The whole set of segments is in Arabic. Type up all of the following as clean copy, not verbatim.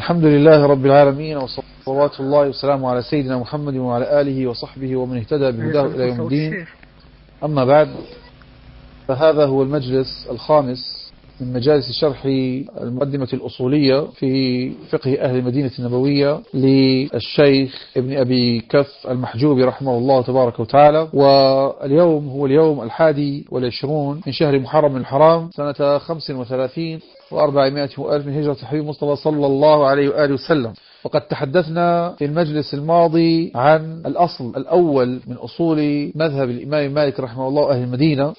الحمد لله رب العالمين، وصلوات الله وسلامه على سيدنا محمد وعلى آله وصحبه ومن اهتدى بهداه إلى يوم الدين. أما بعد، فهذا هو المجلس الخامس من مجالس شرح المقدمة الأصولية في فقه أهل المدينة النبوية للشيخ ابن أبي كف المحجوبي رحمه الله تبارك وتعالى. واليوم هو اليوم 21 من شهر محرم الحرام سنة 35 و400 وألف من هجرة حبيب مصطفى صلى الله عليه وآله وسلم. وقد تحدثنا في المجلس الماضي عن الأصل الأول من أصول مذهب الإمام مالك رحمه الله أهل المدينة،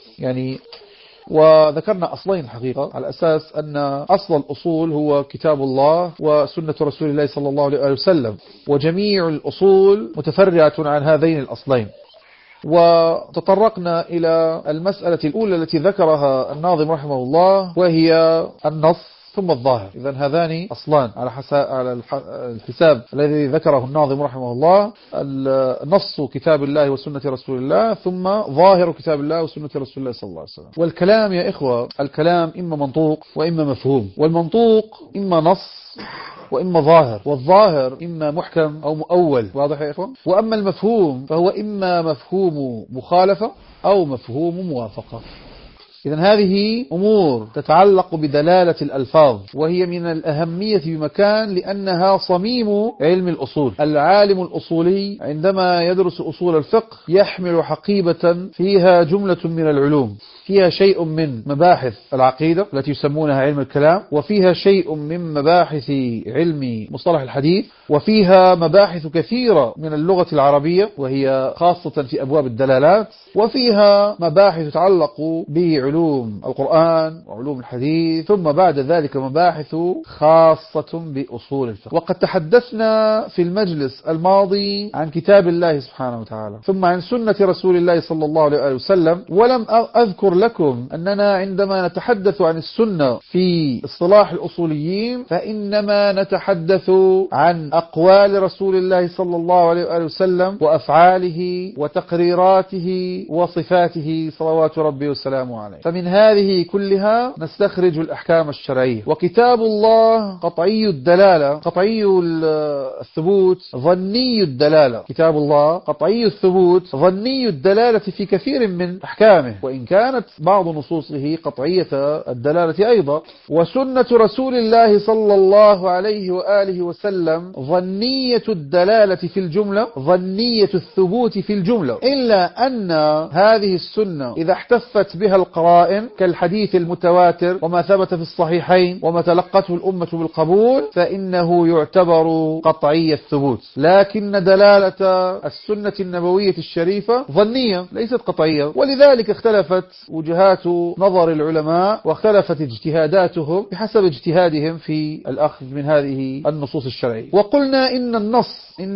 وذكرنا أصلين حقيقة، على أساس أن أصل الأصول هو كتاب الله وسنة رسول الله صلى الله عليه وسلم، وجميع الأصول متفرعة عن هذين الأصلين. وتطرقنا إلى المسألة الأولى التي ذكرها الناظم رحمه الله، وهي النص ثم الظاهر. إذن هذان أصلان على الحساب الذي ذكره الناظم رحمه الله: نص كتاب الله وسنة رسول الله، ثم ظاهر كتاب الله وسنة رسول الله صلى الله عليه وسلم. والكلام يا إخوة، الكلام إما منطوق وإما مفهوم، والمنطوق إما نص وإما ظاهر، والظاهر إما محكم أو مؤول. واضح يا إخوة؟ وأما المفهوم فهو إما مفهوم مخالفة أو مفهوم موافقة. إذن هذه أمور تتعلق بدلالة الألفاظ، وهي من الأهمية بمكان، لأنها صميم علم الأصول. العالم الأصولي عندما يدرس أصول الفقه يحمل حقيبة فيها جملة من العلوم، فيها شيء من مباحث العقيدة التي يسمونها علم الكلام، وفيها شيء من مباحث علم مصطلح الحديث، وفيها مباحث كثيرة من اللغة العربية وهي خاصة في أبواب الدلالات، وفيها مباحث تتعلق بعلوم القرآن وعلوم الحديث، ثم بعد ذلك مباحث خاصة بأصول الفقه. وقد تحدثنا في المجلس الماضي عن كتاب الله سبحانه وتعالى، ثم عن سنة رسول الله صلى الله عليه وسلم. ولم أذكر لكم أننا عندما نتحدث عن السنة في اصطلاح الأصوليين فإنما نتحدث عن أقوال رسول الله صلى الله عليه وسلم وأفعاله وتقريراته وصفاته صلوات ربي وسلامه عليه. فمن هذه كلها نستخرج الأحكام الشرعية. وكتاب الله قطعي الدلالة، قطعي الثبوت، ظني الدلالة. كتاب الله قطعي الثبوت، ظني الدلالة في كثير من أحكامه، وإن كانت بعض نصوصه قطعية الدلالة أيضا. وسنة رسول الله صلى الله عليه وآله وسلم ظنية الدلالة في الجملة، ظنية الثبوت في الجملة، إلا أن هذه السنة إذا احتفت بها القرائن كالحديث المتواتر وما ثبت في الصحيحين وما تلقته الأمة بالقبول فإنه يعتبر قطعي الثبوت. لكن دلالة السنة النبوية الشريفة ظنية ليست قطعية، ولذلك اختلفت وجهات نظر العلماء واختلفت اجتهاداتهم بحسب اجتهادهم في الأخذ من هذه النصوص الشرعية. وقلنا إن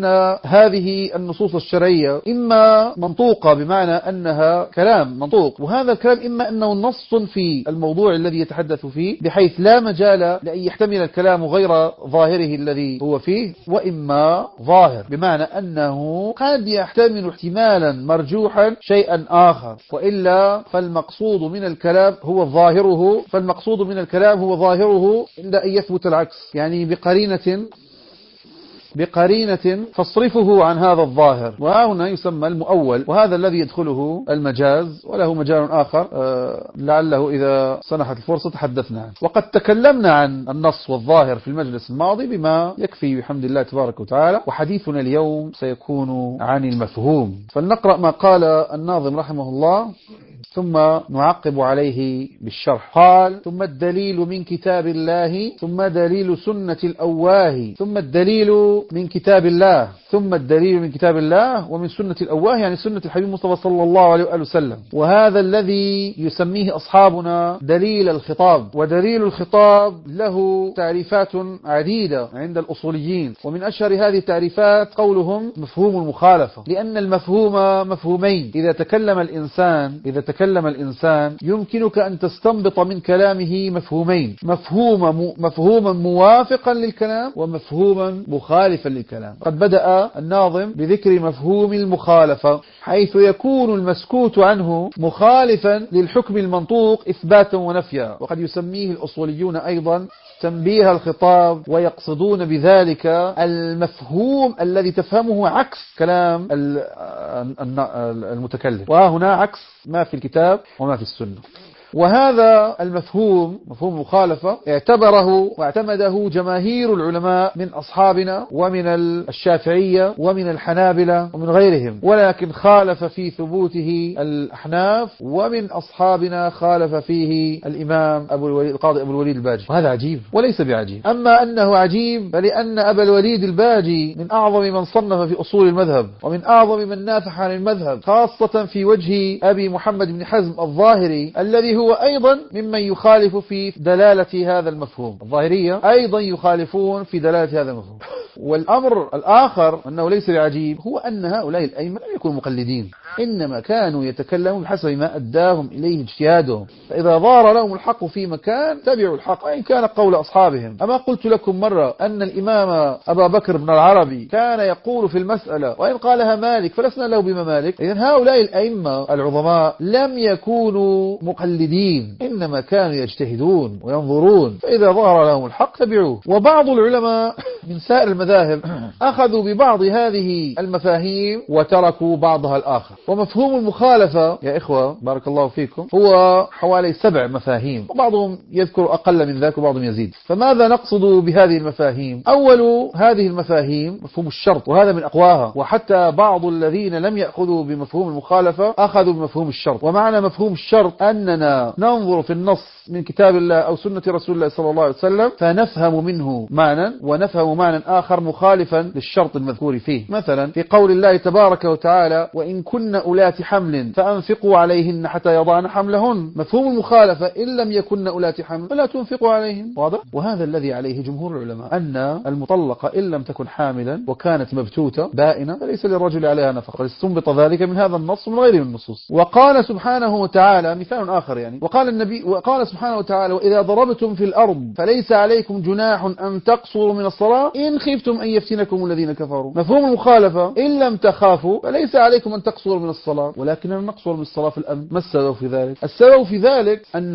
هذه النصوص الشرعية إما منطوقة بمعنى أنها كلام منطوق، وهذا الكلام إما أنه نص في الموضوع الذي يتحدث فيه بحيث لا مجال لأن يحتمل الكلام غير ظاهره الذي هو فيه، وإما ظاهر بمعنى أنه قد يحتمل احتمالا مرجوحا شيئا آخر، وإلا فالمقصود من الكلام هو ظاهره، فالمقصود من الكلام هو ظاهره عند أن يثبت العكس، يعني بقرينة تصرفه عن هذا الظاهر، وهنا يسمى المؤول، وهذا الذي يدخله المجاز، وله مجال آخر لعله إذا سنحت الفرصة تحدثنا عنه. وقد تكلمنا عن النص والظاهر في المجلس الماضي بما يكفي بحمد الله تبارك وتعالى، وحديثنا اليوم سيكون عن المفهوم. فلنقرأ ما قال الناظم رحمه الله ثم نعقب عليه بالشرح. قال: ثم الدليل من كتاب الله، ثم دليل سنة الأواه، ثم الدليل من كتاب الله، ثم الدليل من كتاب الله ومن سنة الأواه، يعني سنة الحبيب مصطفى صلى الله عليه وآله وسلم. وهذا الذي يسميه أصحابنا دليل الخطاب. ودليل الخطاب له تعريفات عديدة عند الأصوليين، ومن أشهر هذه التعريفات قولهم مفهوم المخالفة، لأن المفهوم مفهومين. إذا تكلم الإنسان يمكنك أن تستنبط من كلامه مفهومين: مفهوما موافقا للكلام ومفهوما مخالفا للكلام. قد بدأ الناظم بذكر مفهوم المخالفة، حيث يكون المسكوت عنه مخالفا للحكم المنطوق إثباتا ونفيا، وقد يسميه الأصوليون أيضا تنبيه الخطاب، ويقصدون بذلك المفهوم الذي تفهمه عكس كلام المتكلم، وهنا عكس ما في الكتاب وما في السنة. وهذا المفهوم، مفهوم المخالفة، اعتبره واعتمده جماهير العلماء من أصحابنا ومن الشافعية ومن الحنابلة ومن غيرهم، ولكن خالف في ثبوته الأحناف، ومن أصحابنا خالف فيه الإمام القاضي أبو الوليد الباجي. وهذا عجيب وليس بعجيب. أما أنه عجيب فلأن أبا الوليد الباجي من أعظم من صنف في أصول المذهب، ومن أعظم من نافح عن المذهب، خاصة في وجه أبي محمد بن حزم الظاهري الذي هو أيضا ممن يخالف في دلالة هذا المفهوم. الظاهرية أيضا يخالفون في دلالة هذا المفهوم. والأمر الآخر أنه ليس بعجيب هو أن هؤلاء الأئمة لم يكونوا مقلدين، إنما كانوا يتكلمون بحسب ما أداهم إليه اجتهادهم، فإذا ظهر لهم الحق في مكان تبعوا الحق وإن كان قول أصحابهم. أما قلت لكم مرة أن الإمام أبا بكر بن العربي كان يقول في المسألة وإن قالها مالك فلسنا له بممالك. إذن هؤلاء الأئمة العظماء لم يكونوا مقلدين، إنما كانوا يجتهدون وينظرون، فإذا ظهر لهم الحق تبعوه. وبعض العلماء من سائر المذاهب أخذوا ببعض هذه المفاهيم وتركوا بعضها الآخر. ومفهوم المخالفة يا إخوة بارك الله فيكم هو حوالي 7 مفاهيم، وبعضهم يذكر أقل من ذلك وبعضهم يزيد. فماذا نقصد بهذه المفاهيم؟ أول هذه المفاهيم مفهوم الشرط، وهذا من أقواها، وحتى بعض الذين لم يأخذوا بمفهوم المخالفة أخذوا بمفهوم الشرط. ومعنى مفهوم الشرط أننا ننظر في النص من كتاب الله أو سنة رسول الله صلى الله عليه وسلم فنفهم منه معنى، ونفهم معنى آخر مخالفا للشرط المذكور فيه. مثلا في قول الله تبارك وتعالى وإن كن أولات حمل فأنفقوا عليهن حتى يضعن حملهن، مفهوم المخالفة إن لم يكن أولات حمل فلا تنفقوا عليهن، واضح؟ وهذا الذي عليه جمهور العلماء، أن المطلقة إن لم تكن حاملا وكانت مبتوتة بائنة فليس للرجل عليها نفقة، استنبط ذلك من هذا النص ومن غيره من النصوص. وقال سبحانه وتعالى مثال آخر يعني، وقال سبحانه وتعالى وإذا ضربتم في الأرض فليس عليكم جناح أن تقصروا من الصلاة إن خفتم أن يفتنكم الذين كفروا. مفهوم المخالفة إن لم تخافوا فليس عليكم أن تقصروا من الصلاة، ولكننا نقصر من الصلاة في الأمن. ما السبب في ذلك؟ السبب في ذلك أن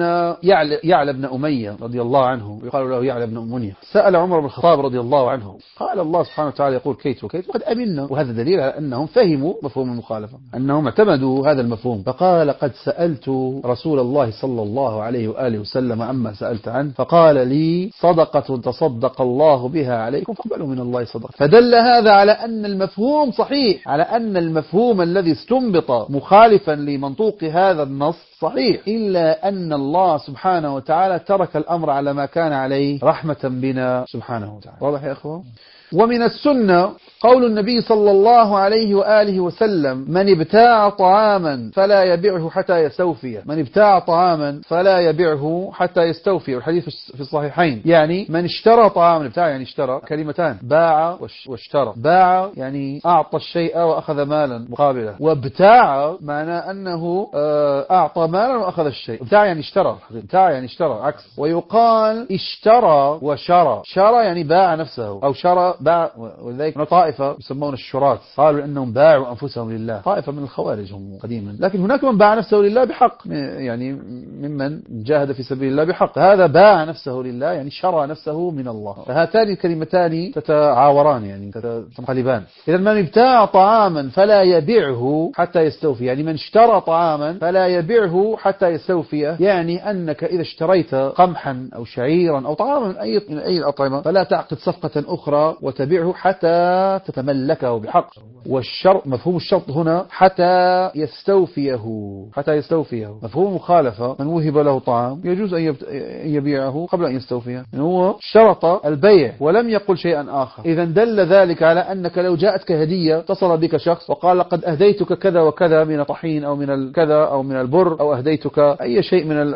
يعلى بن أمية رضي الله عنه، يقال له يعلى بن أمية، سأل عمر بن الخطاب رضي الله عنه، قال الله سبحانه وتعالى يقول كيت وكيت وقد أمنا، وهذا دليل على أنهم فهموا مفهوم المخالفة، أنهم اعتمدوا هذا المفهوم. فقال قد سألت رسول الله صلى الله عليه وآله وسلم عما سألت عنه فقال لي صدقة تصدق الله بها عليكم فاقبلوا من الله صدقة. فدل هذا على أن المفهوم صحيح، على أن المفهوم الذي استنبط مخالفا لمنطوق هذا النص صحيح، إلا أن الله سبحانه وتعالى ترك الأمر على ما كان عليه رحمة بنا سبحانه وتعالى. واضح يا أخوة؟ ومن السنة قول النبي صلى الله عليه وآله وسلم من ابتاع طعاما فلا يبيعه حتى يستوفيه، من ابتاع طعاما فلا يبيعه حتى يستوفيه، والحديث في الصحيحين. يعني من اشترى طعاما، ابتاع يعني اشترى، كلمتان باع واشترى. باع يعني أعطى الشيء وأخذ مالا مقابله، وابتاع معناه أنه أعطى مالا وأخذ الشيء. ابتاع يعني اشترى، ابتاع يعني اشترى عكس. ويقال اشترى وشرى، شرى يعني باع نفسه أو شرى باع، ولذلك طائفة يسمون الشراة قالوا إنهم باعوا أنفسهم لله، طائفة من الخوارج هم قديما. لكن هناك من باع نفسه لله بحق، يعني ممن جاهد في سبيل الله بحق، هذا باع نفسه لله يعني شرى نفسه من الله. فهاتان الكلمتان تتعاوران يعني تنقلبان. إذا من ابتاع طعاما فلا يبيعه حتى يستوفي، يعني من اشترى طعاما فلا يبيعه حتى يستوفيه، يعني أنك إذا اشتريت قمحا أو شعيرا أو طعاما من أي الأطعمة فلا تعقد صفقة أخرى وتبيعه حتى تتملكه بحق. والشرط، مفهوم الشرط هنا حتى يستوفيه، حتى يستوفيه. مفهوم مخالفة من وهب له طعام يجوز أن يبيعه قبل أن يستوفيه، يعني هو شرط البيع ولم يقل شيئا آخر. إذا دل ذلك على أنك لو جاءتك هدية، اتصل بك شخص وقال قد أهديتك كذا وكذا من طحين أو من الكذا أو من البر أو أهديتك أي شيء من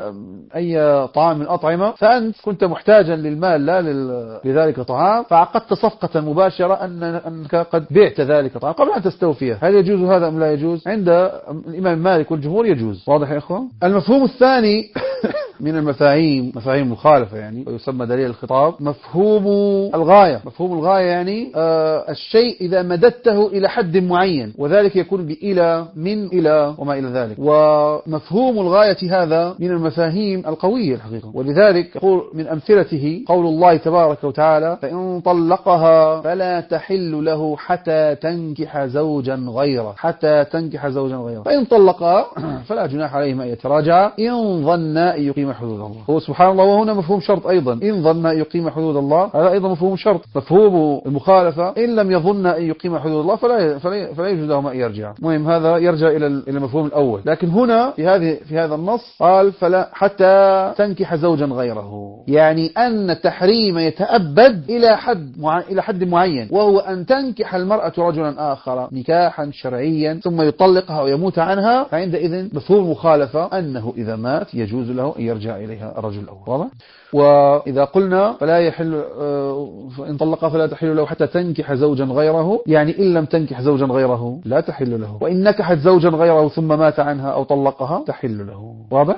أي طعام من الأطعمة، فأنت كنت محتاجا للمال لا لذلك طعام، فعقدت صفقة مباشرة أنك قد بعت ذلك طعام قبل أن تستوفيه. هل يجوز هذا أم لا يجوز؟ عند الإمام مالك والجمهور يجوز. واضح يا إخوة؟ المفهوم الثاني من المفاهيم، مفاهيم مخالفة يعني، ويسمى دليل الخطاب، مفهوم الغاية. مفهوم الغاية يعني الشيء إذا مددته إلى حد معين، وذلك يكون بإلى، من، إلى، وما إلى ذلك. ومفهوم الغاية هذا من المفاهيم القوية الحقيقة، ولذلك يقول من أمثلته قول الله تبارك وتعالى: فإن طلقها فلا تحل له حتى تنكح زوجا غيره، حتى تنكح زوجا غيره. فإن طلقها فلا جناح عليهما أن يتراجعا إن ظنا أن يقيم حدود الله. هو سبحان الله، وهنا مفهوم شرط أيضا، إن ظن أن يقيم حدود الله، هذا أيضا مفهوم شرط. مفهوم المخالفة: إن لم يظن أن يقيم حدود الله فلا يجوز لهما أن يرجع. المهم هذا يرجع إلى المفهوم الأول. لكن هنا في هذا النص قال فلا حتى تنكح زوجا غيره، يعني أن التحريم يتأبد إلى حد معين، وهو أن تنكح المرأة رجلا آخر نكاحا شرعيا ثم يطلقها ويموت عنها، فعندئذ مفهوم المخالفة أنه إذا مات يجوز له أن يرجع إليها الرجل الأول. واضح؟ وإذا قلنا فلا يحل إن طلقها فلا تحل له حتى تنكح زوجا غيره، يعني إن لم تنكح زوجا غيره لا تحل له، وإن نكحت زوجا غيره ثم مات عنها أو طلقها تحل له. واضح؟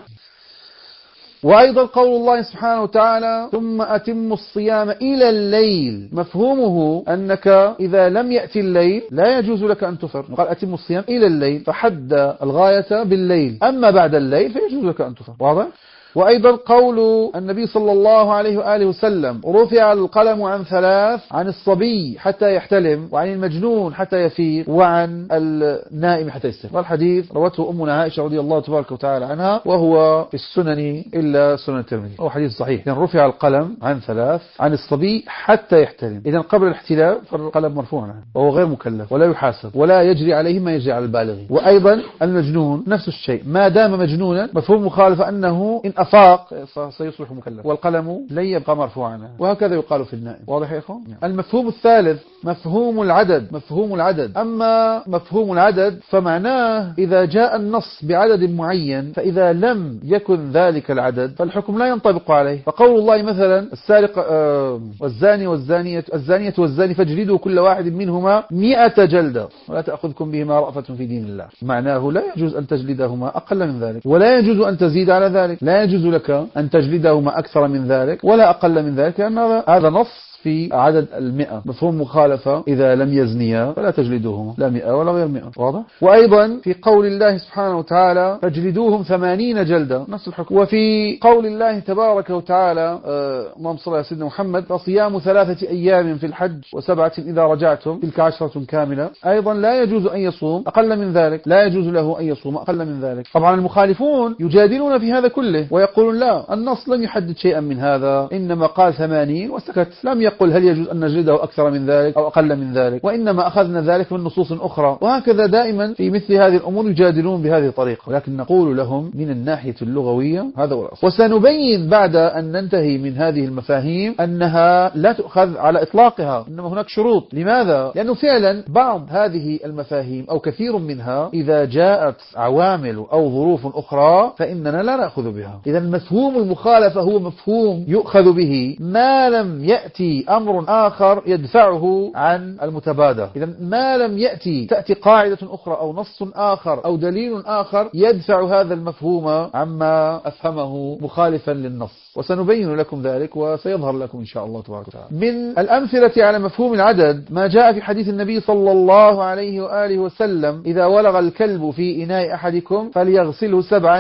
وأيضا قول الله سبحانه وتعالى: ثم أتم الصيام إلى الليل، مفهومه أنك إذا لم يأتي الليل لا يجوز لك أن تفطر. قال أتم الصيام إلى الليل، فحد الغاية بالليل، أما بعد الليل فيجوز لك أن تفطر. واضح؟ وأيضا قول النبي صلى الله عليه وآله وسلم: رفع القلم عن ثلاث: عن الصبي حتى يحتلم، وعن المجنون حتى يفيق، وعن النائم حتى يستيقظ. والحديث روته أمنا عائشة رضي الله تبارك وتعالى عنها، وهو في السنن إلا سنن الترمذي، هو حديث صحيح. إذن رفع القلم عن ثلاث: عن الصبي حتى يحتلم. إذن قبل الاحتلام فالقلم مرفوع عنه، وهو غير مكلف ولا يحاسب ولا يجري عليه ما يجري على البالغين. وأيضا المجنون نفس الشيء، ما دام مجنونا مفهوم مخالفة أنه إن أفاق سيصبح مكلف، والقلم لن يبقى مرفوعا، وهكذا يقال في النائم. واضح يا إخوان؟ المفهوم الثالث مفهوم العدد. مفهوم العدد، أما مفهوم العدد فمعناه إذا جاء النص بعدد معين، فإذا لم يكن ذلك العدد فالحكم لا ينطبق عليه. فقول الله مثلا: السارق والزاني الزانية والزاني فاجلدوا كل واحد منهما 100 جلدة ولا تأخذكم بهما رأفة في دين الله، معناه لا يجوز أن تجلدهما أقل من ذلك، ولا يجوز أن تزيد على ذلك، لا يجوز لك أن تجلدهما أكثر من ذلك ولا أقل من ذلك، لأن هذا نص في عدد 100. مفهوم مخالفة: إذا لم يزنيا فلا تجلدوهما، لا 100 ولا غير 100. واضح؟ وأيضا في قول الله سبحانه وتعالى: فاجلدوهم 80 جلدة، نفس الحكم. وفي قول الله تبارك وتعالى: اللهم صل على سيدنا محمد: فصيام 3 أيام في الحج و7 إذا رجعتم تلك 10 كاملة، أيضا لا يجوز أن يصوم أقل من ذلك، لا يجوز له أن يصوم أقل من ذلك. طبعا المخالفون يجادلون في هذا كله ويقولون: لا، النص لم يحدد شيئا من هذا، إنما قال 80 وسكت، لم يقل هل يجوز أن نجلده أكثر من ذلك أو أقل من ذلك، وإنما أخذنا ذلك من نصوص أخرى. وهكذا دائما في مثل هذه الأمور يجادلون بهذه الطريقة، ولكن نقول لهم من الناحية اللغوية هذا هو الأصل. وسنبين بعد أن ننتهي من هذه المفاهيم أنها لا تؤخذ على إطلاقها، إنما هناك شروط. لماذا؟ لأنه فعلا بعض هذه المفاهيم أو كثير منها إذا جاءت عوامل أو ظروف أخرى فإننا لا نأخذ بها. إذا مفهوم المخالفة هو مفهوم يؤخذ به ما لم يأتي أمر آخر يدفعه عن المتبادر. إذا ما لم تأتي قاعدة أخرى أو نص آخر أو دليل آخر يدفع هذا المفهوم عما أفهمه مخالفا للنص، وسنبين لكم ذلك وسيظهر لكم إن شاء الله تبارك وتعالى. من الأمثلة على مفهوم العدد ما جاء في حديث النبي صلى الله عليه وآله وسلم: إذا ولغ الكلب في إناء أحدكم فليغسله 7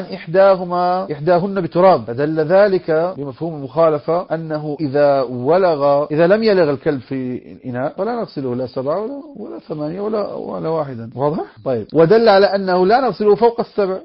إحداهن بتراب، فدل ذلك بمفهوم المخالفة أنه إذا لم يلغ الكلب في الإناء فلا نغسله لا 7 ولا 8 ولا 1. واضح؟ طيب. ودل على أنه لا نغسله فوق 7.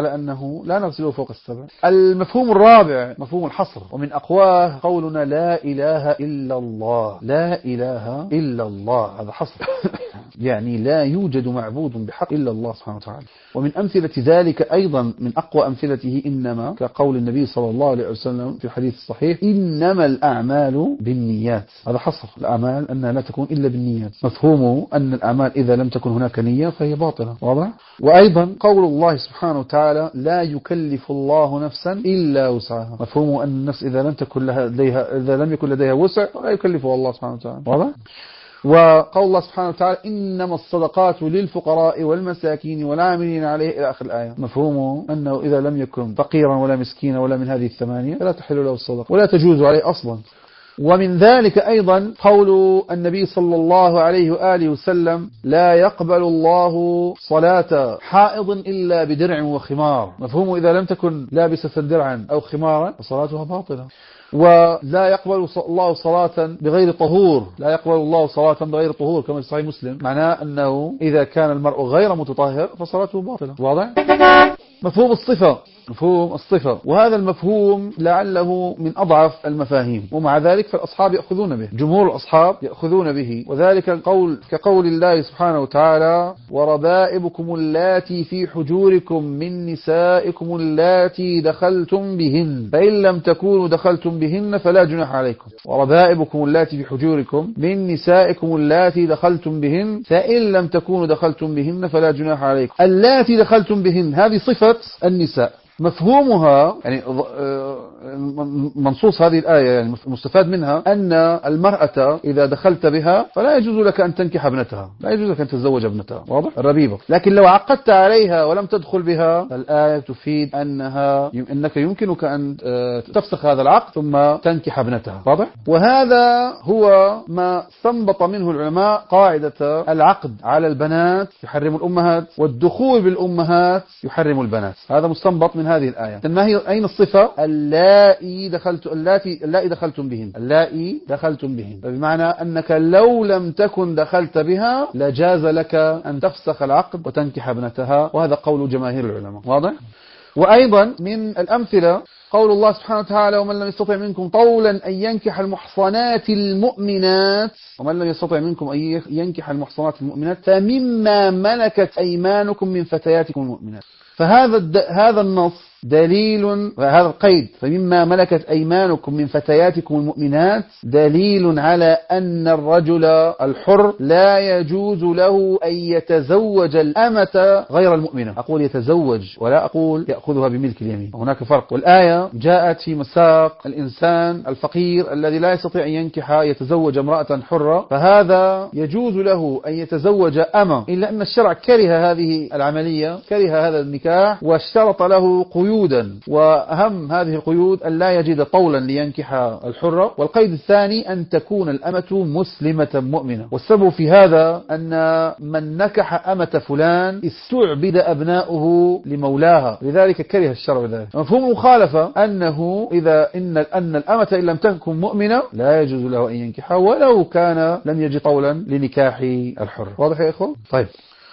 المفهوم الرابع مفهوم الحصر، ومن أقواه قولنا: لا إله إلا الله. لا إله إلا الله، هذا حصر يعني لا يوجد معبود بحق إلا الله سبحانه وتعالى. ومن أمثلة ذلك أيضا من أقوى أمثلته إنما، كقول النبي صلى الله عليه وسلم في الحديث الصحيح: إنما الأعمال بالنيات. هذا حصر الأعمال أنها لا تكون إلا بالنيات، مفهومه أن الأعمال إذا لم تكن هناك نية فهي باطلة. واضح؟ وأيضا قول الله سبحانه وتعالى: لا يكلف الله نفسا إلا وسعها، مفهومه أن النفس إذا لم يكن لديها وسع فلا يكلفها الله سبحانه وتعالى. واضح؟ وقول الله سبحانه وتعالى إنما الصدقات للفقراء والمساكين والعاملين عليه إلى آخر الآية. مفهومه أنه إذا لم يكن فقيرا ولا مسكينا ولا من هذه الثمانية فلا تحل له الصدقة ولا تجوز عليه أصلا. ومن ذلك أيضا قول النبي صلى الله عليه وآله وسلم لا يقبل الله صلاة حائض إلا بدرع وخمار. مفهومه إذا لم تكن لابسة درعا أو خمارا فصلاتها باطلة. ولا يقبل الله صلاة بغير طهور، لا يقبل الله صلاة بغير طهور كما في صحيح مسلم، معناه أنه إذا كان المرء غير متطهر فصلاته باطلة. واضح؟ مفهوم الصفة، مفهوم الصفة، وهذا المفهوم لعله من أضعف المفاهيم، ومع ذلك فالأصحاب يأخذون به، جمهور الأصحاب يأخذون به، وذلك كقول الله سبحانه وتعالى وربائبكم اللاتي في حجوركم من نسائكم اللاتي دخلتم بهن فإن لم تكونوا دخلتم بهن فلا جناح عليكم. وربائبكم اللاتي في حجوركم من نسائكم اللاتي دخلتم بهن فإن لم تكونوا دخلتم بهن فلا جناح عليكم. اللاتي دخلتم بهن هذه صفة النساء، مفهومها يعني منصوص هذه الآية يعني مستفاد منها أن المرأة إذا دخلت بها فلا يجوز لك أن تنكح ابنتها، لا يجوز لك أن تتزوج ابنتها، واضح؟ الربيبة. لكن لو عقدت عليها ولم تدخل بها فالآية تفيد أنك يمكنك أن تفسخ هذا العقد ثم تنكح ابنتها، واضح؟ وهذا هو ما استنبط منه العلماء قاعدة العقد على البنات يحرم الأمهات والدخول بالأمهات يحرم البنات. هذا مستنبط من هذه الآية. ما هي أين الصفة؟ اللائي دخلتم بهن، اللائي دخلتم بهن، بمعنى أنك لو لم تكن دخلت بها لجاز لك أن تفسخ العقد وتنكح ابنتها، وهذا قول جماهير العلماء، واضح؟ وأيضا من الأمثلة قول الله سبحانه وتعالى ومن لم يستطع منكم طولا أن ينكح المحصنات المؤمنات ومن لم يستطع منكم أن ينكح المحصنات المؤمنات فمما ملكت أيمانكم من فتياتكم المؤمنات. فهذا النص دليل، وهذا القيد فمما ملكت أيمانكم من فتياتكم المؤمنات دليل على أن الرجل الحر لا يجوز له أن يتزوج الأمة غير المؤمنة. أقول يتزوج ولا أقول يأخذها بملك اليمين، هناك فرق. والآية جاءت في مساق الإنسان الفقير الذي لا يستطيع أن يتزوج امرأة حرة، فهذا يجوز له أن يتزوج أمة، إلا أن الشرع كره هذه العملية، كره هذا النكاح واشترط له قيودا، وأهم هذه القيود أن لا يجد طولا لينكح الحرة، والقيد الثاني أن تكون الأمة مسلمة مؤمنة. والسبب في هذا أن من نكح أمة فلان استعبد أبناؤه لمولاها، لذلك كره الشرع ذلك. مفهوم المخالفة أنه أن الأمة إن لم تكن مؤمنة لا يجوز له أن ينكحها ولو كان لم يجد طولا لنكاح الحر. واضح يا إخوة؟ طيب،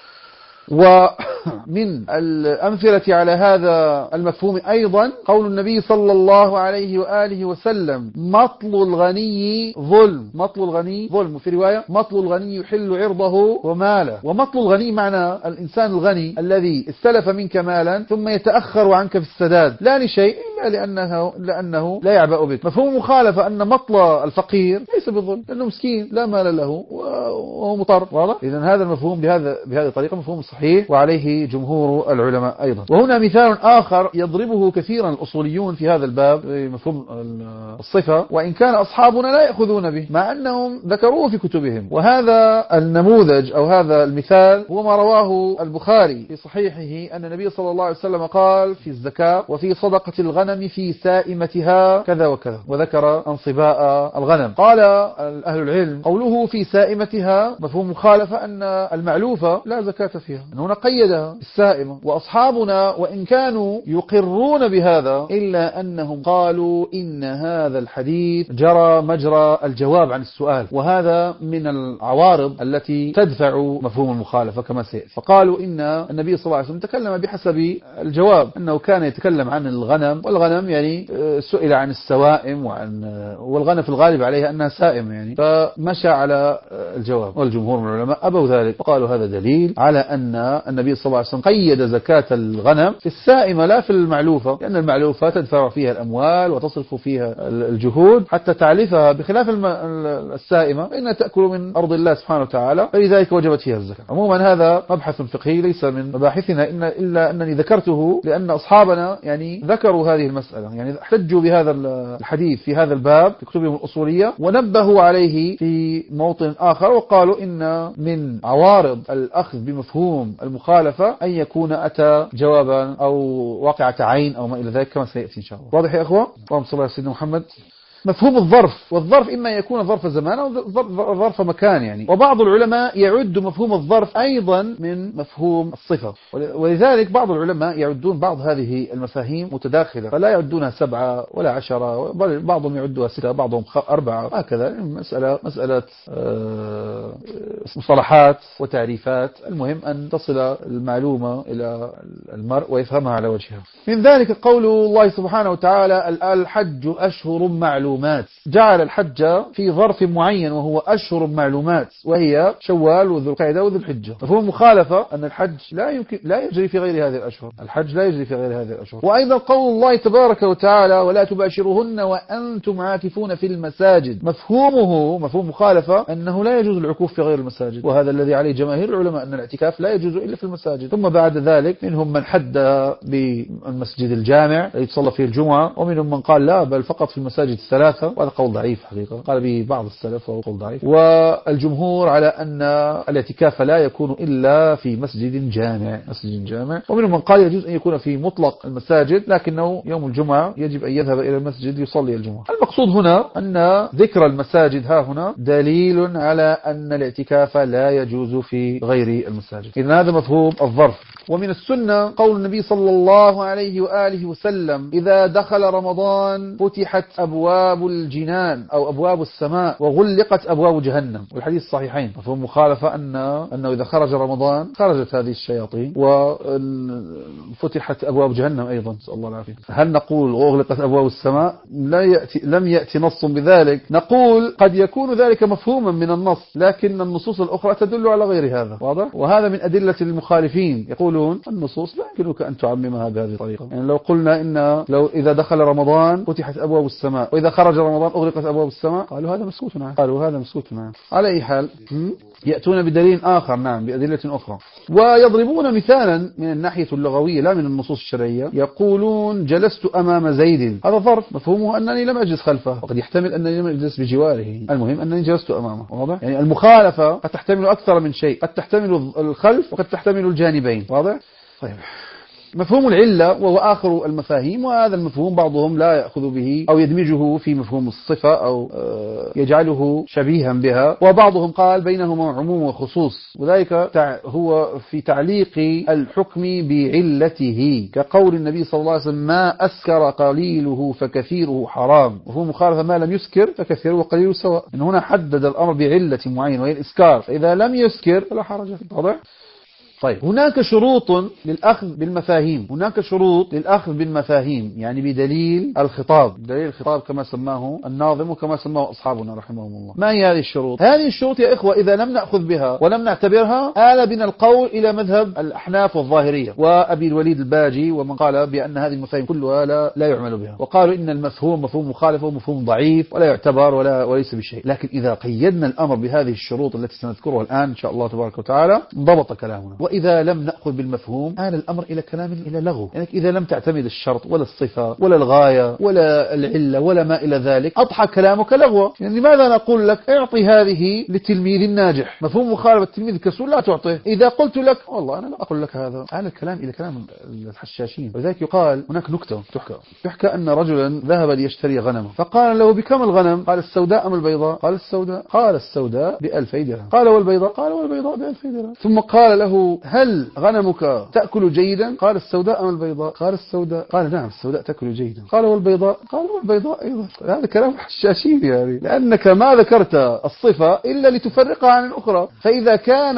ومن الأمثلة على هذا المفهوم أيضا قول النبي صلى الله عليه وآله وسلم مطل الغني ظلم، مطل الغني ظلم، في رواية مطل الغني يحل عرضه وماله. ومطل الغني معنى الإنسان الغني الذي استلف منك مالا ثم يتأخر عنك في السداد لا لشيء إلا لأنه لا يعبأ بك. مفهوم مخالفة أن مطل الفقير ليس بالظلم لأنه مسكين لا مال له وهو مضطر، واضح؟ إذن هذا المفهوم بهذه الطريقة مفهوم صحيح وعليه جمهور العلماء أيضا. وهنا مثال آخر يضربه كثيرا الأصوليون في هذا الباب مفهوم الصفة، وإن كان أصحابنا لا يأخذون به مع أنهم ذكروه في كتبهم. وهذا النموذج أو هذا المثال هو ما رواه البخاري في صحيحه أن النبي صلى الله عليه وسلم قال في الزكاة وفي صدقة الغنم في سائمتها كذا وكذا، وذكر انصباء الغنم. قال أهل العلم قوله في سائمتها مفهوم مخالفة أن المعلوفة لا زكاة فيها، هنا قيدها السائمة. وأصحابنا وإن كانوا يقرون بهذا إلا أنهم قالوا إن هذا الحديث جرى مجرى الجواب عن السؤال، وهذا من العوارض التي تدفع مفهوم المخالفة كما سيأتي. فقالوا إن النبي صلى الله عليه وسلم تكلم بحسب الجواب، أنه كان يتكلم عن الغنم، والغنم يعني سئل عن السوائم والغنم في الغالب عليها أنها سائمة يعني، فمشى على الجواب. والجمهور من العلماء أبوا ذلك وقالوا هذا دليل على أن النبي صلى الله عليه وسلم قيد زكاة الغنم في السائمة لا في المعلوفة، لأن المعلوفة تدفع فيها الأموال وتصرف فيها الجهود حتى تعلفها، بخلاف السائمة فإنها تأكل من أرض الله سبحانه وتعالى، فلذلك وجبت فيها الزكاة. عموما هذا مبحث فقهي ليس من مباحثنا إلا أنني ذكرته لأن أصحابنا يعني ذكروا هذه المسألة، يعني احتجوا بهذا الحديث في هذا الباب في كتبهم الأصولية، ونبهوا عليه في موطن آخر وقالوا إن من عوارض الأخذ بمفهوم المخالفة أن يكون أتى جوابا أو واقعة عين أو ما إلى ذلك كما سيأتي إن شاء الله. واضح يا أخوة؟ اللهم صل على سيدنا محمد. مفهوم الظرف، والظرف إما يكون ظرف زمان أو ظرف مكان يعني، وبعض العلماء يعد مفهوم الظرف أيضا من مفهوم الصفة، ولذلك بعض العلماء يعدون بعض هذه المفاهيم متداخلة، فلا يعدونها 7 ولا 10، بل بعضهم يعدها 6، بعضهم 4، هكذا. مسألة مصطلحات وتعريفات، المهم أن تصل المعلومة إلى المرء ويفهمها على وجهها. من ذلك قول الله سبحانه وتعالى: الحج أشهر معلومات، جعل الحج في ظرف معين وهو أشهر معلومات، وهي شوال وذو القعدة وذو الحجة. مفهوم مخالفة أن الحج لا يجري في غير هذه الأشهر، الحج لا يجري في غير هذه الأشهر. وأيضا قول الله تبارك وتعالى: ولا تباشرهن وأنتم عاكفون في المساجد، مفهومه مفهوم مخالفة أنه لا يجوز العكوف في غير المساجد، وهذا الذي عليه جماهير العلماء أن الاعتكاف لا يجوز إلا في المساجد. ثم بعد ذلك منهم من حد بالمسجد الجامع يتصلى فيه الجمعة، ومنهم من قال لا بل فقط في المساجد 3، وهذا قول ضعيف حقيقة، قال به بعض السلف وهو قول ضعيف. والجمهور على أن الاعتكاف لا يكون إلا في مسجد جامع، ومنهم من قال يجوز أن يكون في مطلق المساجد، لكنه يوم الجمعة يجب أن يذهب إلى المسجد يصلي الجمعة. المقصود هنا أن ذكر المساجد ها هنا دليل على أن الاعتكاف لا يجوز في غير المساجد. إذن هذا مفهوم الظرف. ومن السنة قول النبي صلى الله عليه وآله وسلم: إذا دخل رمضان فتحت أبواب الجنان أو أبواب السماء وغلقت أبواب جهنم، والحديث الصحيحين. مفهوم مخالفة أنه إذا خرج رمضان خرجت هذه الشياطين وفتحت أبواب جهنم أيضا، نسأل الله العافية. هل نقول وأغلقت أبواب السماء؟ لم يأتي نص بذلك. نقول قد يكون ذلك مفهوما من النص، لكن النصوص الأخرى تدل على غير هذا، واضح؟ وهذا من أدلة المخالفين، يقولون النصوص لا يمكنك أن تعممها بهذه الطريقة. يعني لو قلنا لو إذا دخل رمضان فتحت أبواب السماء وإذا خرج رمضان أغلقت أبواب السماء، قالوا هذا مسكوت عنه. على أي حال يأتون بدليل آخر، نعم بأدلة أخرى، ويضربون مثالا من الناحية اللغوية لا من النصوص الشرعية. يقولون: جلست أمام زيد، هذا ظرف مفهومه أنني لم أجلس خلفه، وقد يحتمل أنني لم أجلس بجواره، المهم أنني جلست أمامه، واضح؟ يعني المخالفة قد تحتمل أكثر من شيء، قد تحتمل الخلف وقد تحتمل الجانبين، واضح؟ طيب، مفهوم العلة وهو آخر المفاهيم، وهذا المفهوم بعضهم لا يأخذ به أو يدمجه في مفهوم الصفة أو يجعله شبيها بها، وبعضهم قال بينهما عموم وخصوص، وذلك هو في تعليق الحكم بعلته، كقول النبي صلى الله عليه وسلم: ما أسكر قليله فكثيره حرام. وهو مخالفة ما لم يسكر فكثيره وقليله سواء، إن هنا حدد الأمر بعلة معينة وهي الإسكار، فإذا لم يسكر فلا حرج فيه، واضح؟ طيب، هناك شروط للأخذ بالمفاهيم، يعني بدليل الخطاب كما سماه الناظم وكما سماه أصحابنا رحمهم الله. ما هي هذه الشروط؟ هذه الشروط يا إخوة إذا لم نأخذ بها ولم نعتبرها آل بنا القول إلى مذهب الأحناف والظاهرية وأبي الوليد الباجي، ومن قال بأن هذه المفاهيم كلها لا يعمل بها، وقالوا إن المفهوم مفهوم مخالف ومفهوم ضعيف ولا يعتبر وليس بشيء. لكن إذا قيدنا الأمر بهذه الشروط التي سنذكرها الآن إن شاء الله تبارك وتعالى انضبط كلامنا. وإذا لم نأخذ بالمفهوم آل الأمر إلى كلام إلى لغو، يعني إذا لم تعتمد الشرط ولا الصفة ولا الغاية ولا العلة ولا ما إلى ذلك أضحى كلامك لغو. يعني لماذا نقول لك اعطي هذه للتلميذ الناجح؟ مفهوم مخالفة التلميذ الكسول لا تعطيه. إذا قلت لك والله أنا لا أقول لك هذا، آل الكلام إلى كلام الحشاشين. ولذلك يقال هناك نكتة تحكى أن رجلا ذهب ليشتري غنمه، فقال له: بكم الغنم؟ قال: السوداء أم البيضاء؟ قال: السوداء. قال: السوداء ب2000 درهم. قال: والبيضاء؟ قال: والبيضاء ب2000 درهم. ثم قال له: هل غنمك تأكل جيدا؟ قال السوداء أم البيضاء؟ قال السوداء. قال نعم السوداء تأكل جيدا. قال والبيضاء؟ قال والبيضاء أيضا. هذا كلام حشاشين يعني، لأنك ما ذكرت الصفة إلا لتفرقها عن الأخرى، فإذا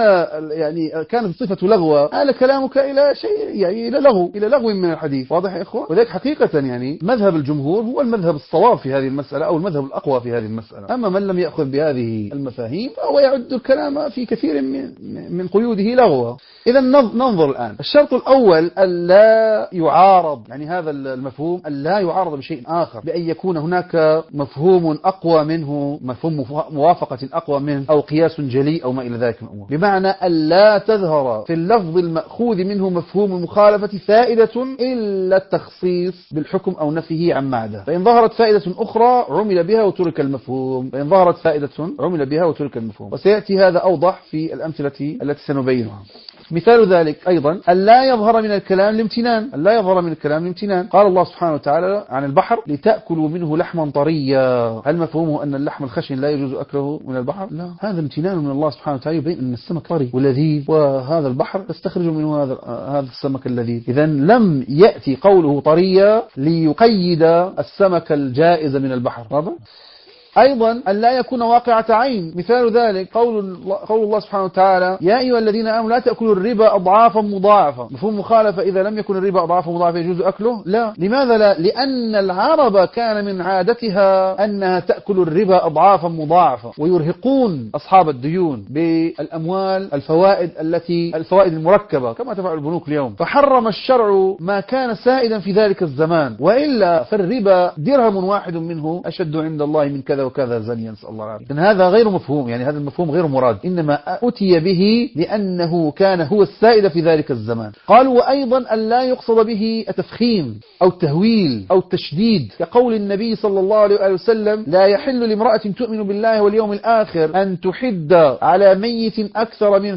كانت الصفة لغوة آل كلامك إلى شيء يعني إلى لغو من الحديث. واضح يا إخوة؟ وذلك حقيقة يعني مذهب الجمهور هو المذهب الصواب في هذه المسألة أو المذهب الأقوى في هذه المسألة. أما من لم يأخذ بهذه المفاهيم فهو يعد الكلام في كثير من قيوده لغوة. إذا ننظر الآن. الشرط الأول ألا يعارض، يعني هذا المفهوم ألا يعارض بشيء آخر، بأن يكون هناك مفهوم أقوى منه، مفهوم موافقة أقوى منه، أو قياس جلي أو ما إلى ذلك من الأمور، بمعنى ألا تظهر في اللفظ المأخوذ منه مفهوم المخالفة فائدة إلا التخصيص بالحكم أو نفيه عن معده. فإن ظهرت فائدة أخرى عمل بها وترك المفهوم، فإن ظهرت فائدة عمل بها وترك المفهوم. وسيأتي هذا أوضح في الأمثلة التي سنبينها. مثال ذلك أيضا ألا يظهر من الكلام الامتنان. ألا يظهر من الكلام الامتنان. قال الله سبحانه وتعالى عن البحر لتأكلوا منه لحما طريا. هل مفهومه أن اللحم الخشن لا يجوز أكله من البحر؟ لا، هذا امتنان من الله سبحانه وتعالى يبين أن السمك طري ولذيذ، وهذا البحر تستخرج منه هذا السمك اللذيذ. إذن لم يأتي قوله طريا ليقيد السمك الجائز من البحر. واضح؟ أيضا أن لا يكون واقعة عين. مثال ذلك قول الله سبحانه وتعالى يا أيها الذين آمنوا لا تأكلوا الربا أضعافا مضاعفة. مفهوم مخالفة إذا لم يكن الربا أضعافا مضاعفة يجوز أكله؟ لا. لماذا لا؟ لأن العرب كان من عادتها أنها تأكل الربا أضعافا مضاعفة، ويرهقون أصحاب الديون بالأموال الفوائد المركبة كما تفعل البنوك اليوم. فحرم الشرع ما كان سائدا في ذلك الزمان، وإلا فالربا درهم واحد منه أشد عند الله من كذا وكذا زنيا، نسأل الله العافية. إن هذا غير مفهوم، يعني هذا المفهوم غير مراد، إنما أتي به لأنه كان هو السائد في ذلك الزمان. قالوا وأيضا أن لا يقصد به التفخيم أو التهويل أو التشديد، كقول النبي صلى الله عليه وسلم لا يحل لامرأة تؤمن بالله واليوم الآخر أن تحد على ميت أكثر من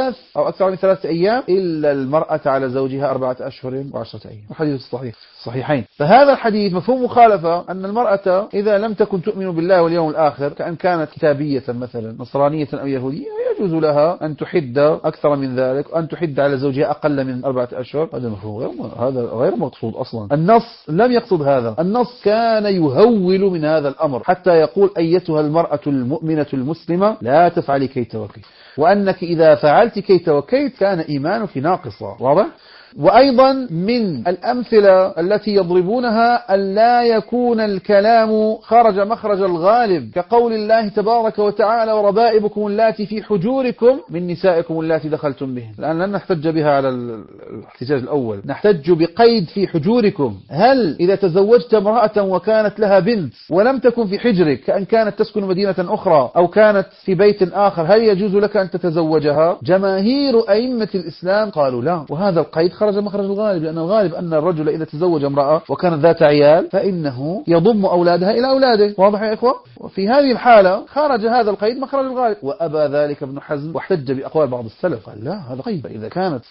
3 أيام إلا المرأة على زوجها 4 أشهر و10 أيام. الحديث صحيحين. فهذا الحديث مفهوم مخالفة أن المرأة إذا لم تكن تؤمن بالله واليوم الآخر، كأن كانت كتابية مثلا نصرانية أو يهودية، يجوز لها أن تحد أكثر من ذلك، أن تحد على زوجها أقل من 4 أشهر. هذا مفهوم هذا غير مقصود أصلا. النص لم يقصد هذا، النص كان يهول من هذا الأمر حتى يقول أيتها المرأة المؤمنة المسلمة لا تفعلي كيت وكيت، وأنك إذا فعلت كيت وكيت كان إيمانك ناقصا. واضح؟ وأيضا من الأمثلة التي يضربونها أن لا يكون الكلام خرج مخرج الغالب، كقول الله تبارك وتعالى وربائبكم اللاتي في حجوركم من نسائكم اللاتي دخلتم بهن. الآن لن نحتج بها على الاحتجاج الأول، نحتج بقيد في حجوركم. هل إذا تزوجت امرأة وكانت لها بنت ولم تكن في حجرك، كأن كانت تسكن مدينة أخرى أو كانت في بيت آخر، هل يجوز لك أن تتزوجها؟ جماهير أئمة الإسلام قالوا لا، وهذا القيد خرج مخرج الغالب، لأن الغالب أن الرجل إذا تزوج امرأة وكانت ذات عيال فإنه يضم أولادها إلى أولاده. واضح يا إخوة؟ وفي هذه الحالة خرج هذا القيد مخرج الغالب، وأبى ذلك ابن حزم واحتج بأقوال بعض السلف، قال لا هذا قيد، إذا كانت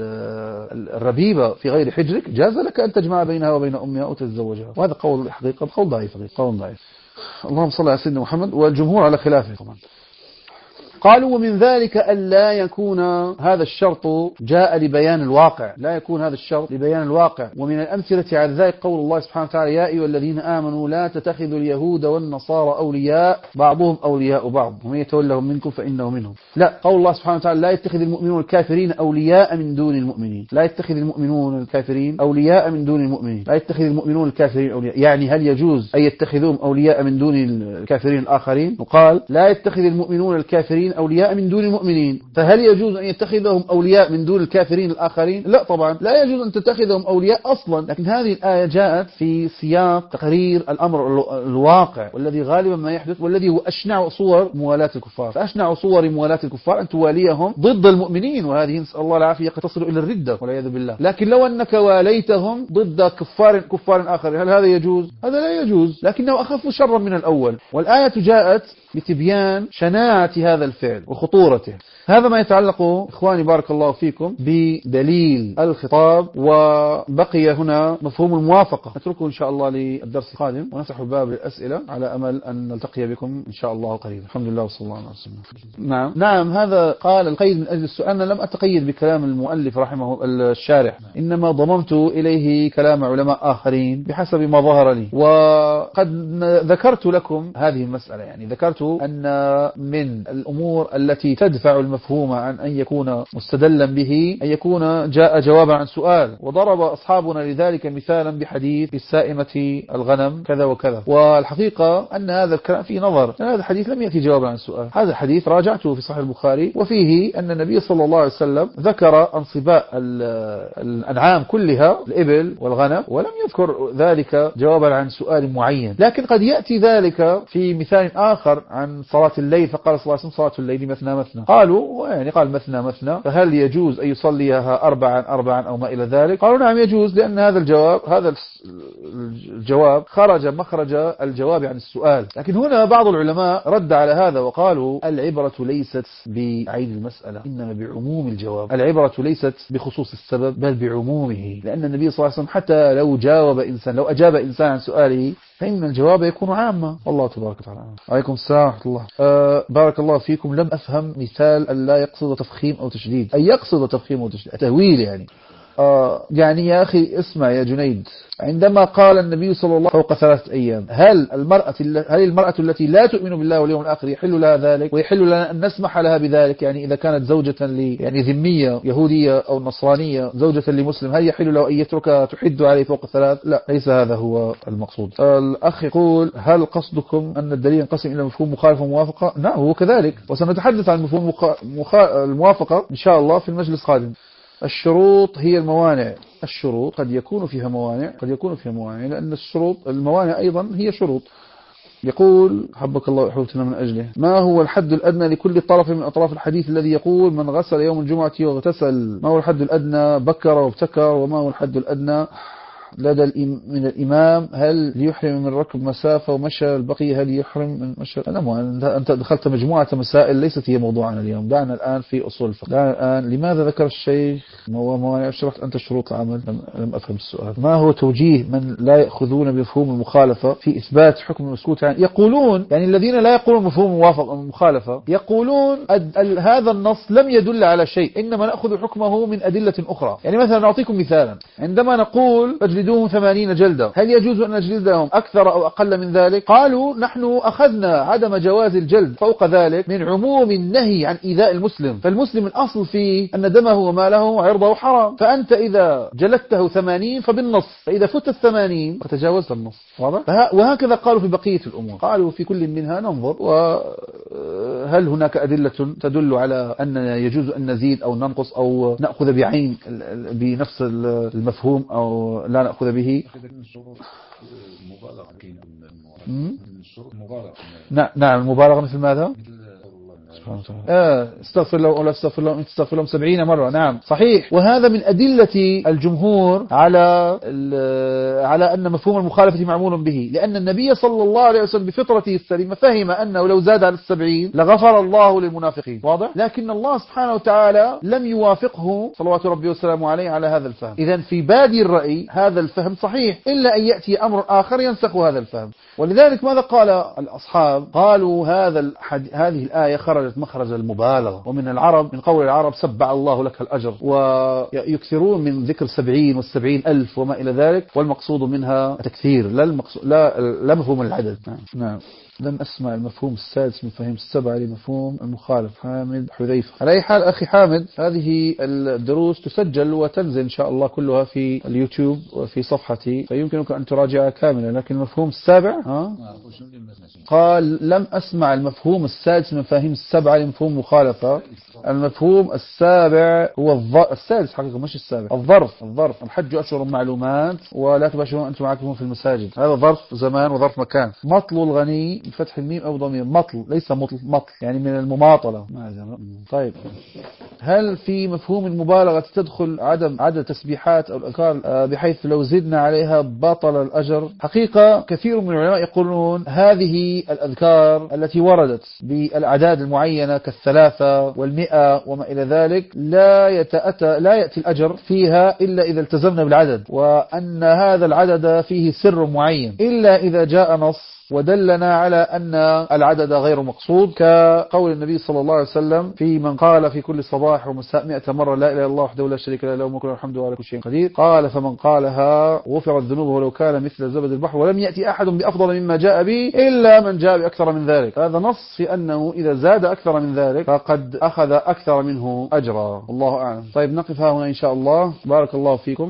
الربيبة في غير حجرك جاز لك أن تجمع بينها وبين أمها أو تتزوجها. وهذا قول الحقيقة قول ضعيف. اللهم صل على سيدنا محمد، والجمهور على خلافه طبعا. قالوا ومن ذلك ألا يكون هذا الشرط جاء لبيان الواقع، لا يكون هذا الشرط لبيان الواقع. ومن الأمثلة على ذلك قول الله سبحانه وتعالى يا أيها الذين آمنوا لا تتخذوا اليهود والنصارى أولياء بعضهم أولياء بعض ومن يتولهم منكم فإنه منهم. لا، قول الله سبحانه وتعالى لا يتخذ المؤمنون الكافرين أولياء من دون المؤمنين، لا يتخذ المؤمنون الكافرين أولياء من دون المؤمنين، لا يتخذ المؤمنون الكافرين أولياء. يعني هل يجوز أن يتخذهم أولياء من دون الكافرين الآخرين؟ وقال لا يتخذ المؤمنون الكافرين أولياء من دون المؤمنين، فهل يجوز أن يتخذهم أولياء من دون الكافرين الآخرين؟ لا طبعا، لا يجوز أن تتخذهم أولياء أصلا. لكن هذه الآية جاءت في سياق تقرير الأمر الواقع، والذي غالبا ما يحدث، والذي هو أشنع صور موالاة الكفار. فأشنع صور موالاة الكفار أن تواليهم ضد المؤمنين، وهذه نسأل الله العافية قد تصل إلى الردة والعياذ بالله. لكن لو أنك واليتهم ضد كفار آخر، هل هذا يجوز؟ هذا لا يجوز، لكنه أخف شرا من الأول. والآية جاءت بتبيان شناعة هذا الفعل وخطورته. هذا ما يتعلق إخواني بارك الله فيكم بدليل الخطاب. وبقي هنا مفهوم الموافقة، نتركه إن شاء الله للدرس القادم، ونفتح الباب للأسئلة على أمل أن نلتقي بكم إن شاء الله قريبا. الحمد لله وصلى الله عليه وسلم. نعم هذا قال القيد من أجل السؤال. أنا لم أتقيد بكلام المؤلف رحمه الشارح، إنما ضممت إليه كلام علماء آخرين بحسب ما ظهر لي. وقد ذكرت لكم هذه المسألة، يعني ذكرت أن من الأمور التي تدفع المفهوم عن أن يكون مستدلا به أن يكون جاء جوابا عن سؤال. وضرب أصحابنا لذلك مثالا بحديث السائمة الغنم كذا وكذا. والحقيقة أن هذا الكلام فيه نظر، هذا الحديث لم يأتي جوابا عن سؤال. هذا الحديث راجعته في صحيح البخاري، وفيه أن النبي صلى الله عليه وسلم ذكر انصباء الأنعام كلها، الإبل والغنم، ولم يذكر ذلك جوابا عن سؤال معين. لكن قد يأتي ذلك في مثال آخر عن صلاة الليل، فقال صلى الله عليه وسلم صلاة الليل مثنى مثنى. قالوا يعني قال مثنى مثنى، فهل يجوز أن يصليها أربعا أو ما إلى ذلك؟ قالوا نعم يجوز، لأن هذا الجواب خرج مخرج الجواب عن السؤال. لكن هنا بعض العلماء رد على هذا وقالوا العبرة ليست بعين المسألة، إنما بعموم الجواب. العبرة ليست بخصوص السبب بل بعمومه، لأن النبي صلى الله عليه وسلم حتى لو أجاب إنسان عن سؤاله فإن الجواب يكون عاما. والله تبارك وتعالى. عليكم السلام ورحمة الله. بارك الله فيكم. لم أفهم مثال لا يقصد تفخيم أو تشديد. أي يقصد تفخيم أو تشديد، تهويل يعني. يعني يا أخي اسمع يا جنيد، عندما قال النبي صلى الله عليه وسلم فوق 3 أيام، هل المرأة التي لا تؤمن بالله واليوم الآخر يحل لها ذلك ويحل لنا أن نسمح لها بذلك؟ يعني إذا كانت زوجة يعني ذمية يهودية أو نصرانية زوجة لمسلم، هل يحل له أن يتركها تحد عليه فوق 3؟ لا، ليس هذا هو المقصود. الأخ يقول هل قصدكم أن الدليل ينقسم إلى مفهوم مخالفة وموافقة؟ نعم هو كذلك، وسنتحدث عن مفهوم الموافقة إن شاء الله في المجلس القادم. الشروط هي الموانع. الشروط قد يكون فيها موانع، لأن الموانع أيضا هي شروط. يقول حبك الله وحبتنا من أجله، ما هو الحد الأدنى لكل طرف من أطراف الحديث الذي يقول من غسل يوم الجمعة واغتسل؟ ما هو الحد الأدنى بكر وابتكر؟ وما هو الحد الأدنى لدى من الإمام؟ هل يحرم من ركب مسافة ومشى البقية هل يحرم من مشى؟ أنت دخلت مجموعة مسائل ليست هي موضوعنا اليوم. دعنا الآن في أصول الفقه. لماذا ذكر الشيخ موانع؟ شرحت أنت شروط العمل، لم أفهم السؤال. ما هو توجيه من لا يأخذون بمفهوم المخالفة في إثبات حكم المسكوت عنه؟ يقولون يعني الذين لا يقولون مفهوم المخالفة يقولون هذا النص لم يدل على شيء، إنما نأخذ حكمه من أدلة أخرى. يعني مثلا نعطيكم مثالا، عندما نقول اجلدوهم 80 جلدة، هل يجوز أن نجلدهم أكثر أو أقل من ذلك؟ قالوا نحن أخذنا عدم جواز الجلد فوق ذلك من عموم النهي عن إيذاء المسلم، فالمسلم الأصل فيه أن دمه وماله وعرضه حرام، فأنت إذا جلدته 80 فبالنص، فإذا فت 80 فتجاوزت النص. واضح؟ وهكذا قالوا في بقية الأمور، قالوا في كل منها ننظر، وهل هناك أدلة تدل على أن يجوز أن نزيد أو ننقص أو نأخذ بعين بنفس المفهوم أو لا نأخذ به. نعم المبالغة مثل ماذا؟ استغفر الله ولا استغفر الله، استغفر الله 70 مرة. نعم صحيح. وهذا من أدلة الجمهور على أن مفهوم المخالفة معمول به، لأن النبي صلى الله عليه وسلم بفطرته السليمة فهم أنه لو زاد على 70 لغفر الله للمنافقين. واضح؟ لكن الله سبحانه وتعالى لم يوافقه صلوات ربي وسلامه عليه على هذا الفهم. إذن في بادي الرأي هذا الفهم صحيح، إلا أن يأتي أمر آخر ينسخ هذا الفهم. ولذلك ماذا قال الأصحاب؟ قالوا هذه الآية خرجت مخرج المبالغة، ومن العرب من قول العرب سبع الله لك الأجر، ويكثرون من ذكر 70 و70 ألف وما إلى ذلك، والمقصود منها تكثير لا مفهوم العدد. نعم. لم أسمع المفهوم السادس من مفاهيم السبعة لمفهوم المخالف. حامد حذيفة. على أي حال أخي حامد، هذه الدروس تسجل وتنزل إن شاء الله كلها في اليوتيوب وفي صفحتي، فيمكنك أن تراجعها كاملة. لكن المفهوم السابع قال لم أسمع المفهوم السادس من مفاهيم السبعة لمفهوم مخالفة. المفهوم السابع هو السادس حقيقة مش السابع. الظرف. الحج أشهر معلومات ولا تباشرون أنتم عاكفون في المساجد، هذا ظرف زمان وظرف مكان. مطل الغني بفتح الميم أو ضمير. مطل ليس مطل، مطل يعني من المماطلة. طيب، هل في مفهوم المبالغة تدخل عدد تسبيحات أو الأذكار بحيث لو زدنا عليها بطل الأجر؟ حقيقة كثير من العلماء يقولون هذه الأذكار التي وردت بالأعداد المعينة كالثلاثة والمئة وما إلى ذلك لا يأتي الأجر فيها إلا إذا التزمنا بالعدد، وأن هذا العدد فيه سر معين، إلا إذا جاء نص ودلنا على أن العدد غير مقصود، كقول النبي صلى الله عليه وسلم في من قال في كل صباح ومساء 100 مرة لا إله إلا الله وحده لا شريك له له الملك وله الحمد وعلى كل شيء قدير، قال فمن قالها غفرت ذنوبه ولو كان مثل زبد البحر ولم يأتي أحد بأفضل مما جاء به إلا من جاء بأكثر من ذلك. هذا نص في أنه إذا زاد أكثر من ذلك فقد أخذ أكثر منه أجرا. الله أعلم. طيب، نقف هنا إن شاء الله. بارك الله فيكم.